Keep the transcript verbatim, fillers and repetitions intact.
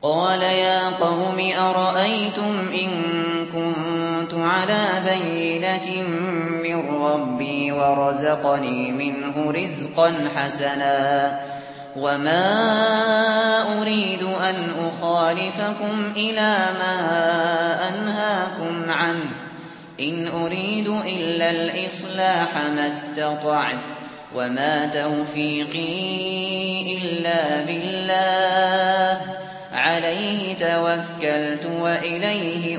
قَالَ يَا قَوْمِ أَرَأَيْتُمْ إِن كُنتُ عَلَىٰ بَيِّنَةٍ مِّن رَّبِّي وَرَزَقَنِي مِنْهُ رِزْقًا حَسَنًا وَمَا أُرِيدُ أَنْ أُخَالِفَكُمْ إِلَىٰ مَا أَنْهَاكُمْ عَنْهُ ۚ إِنْ أُرِيدُ إِلَّا الْإِصْلَاحَ مَا اسْتَطَعْتُ ۚ وَمَا تَوْفِيقِي إِلَّا بِاللَّهِ ۚ عَلَيْهِ تَوَكَّلْتُ وَإِلَيْهِ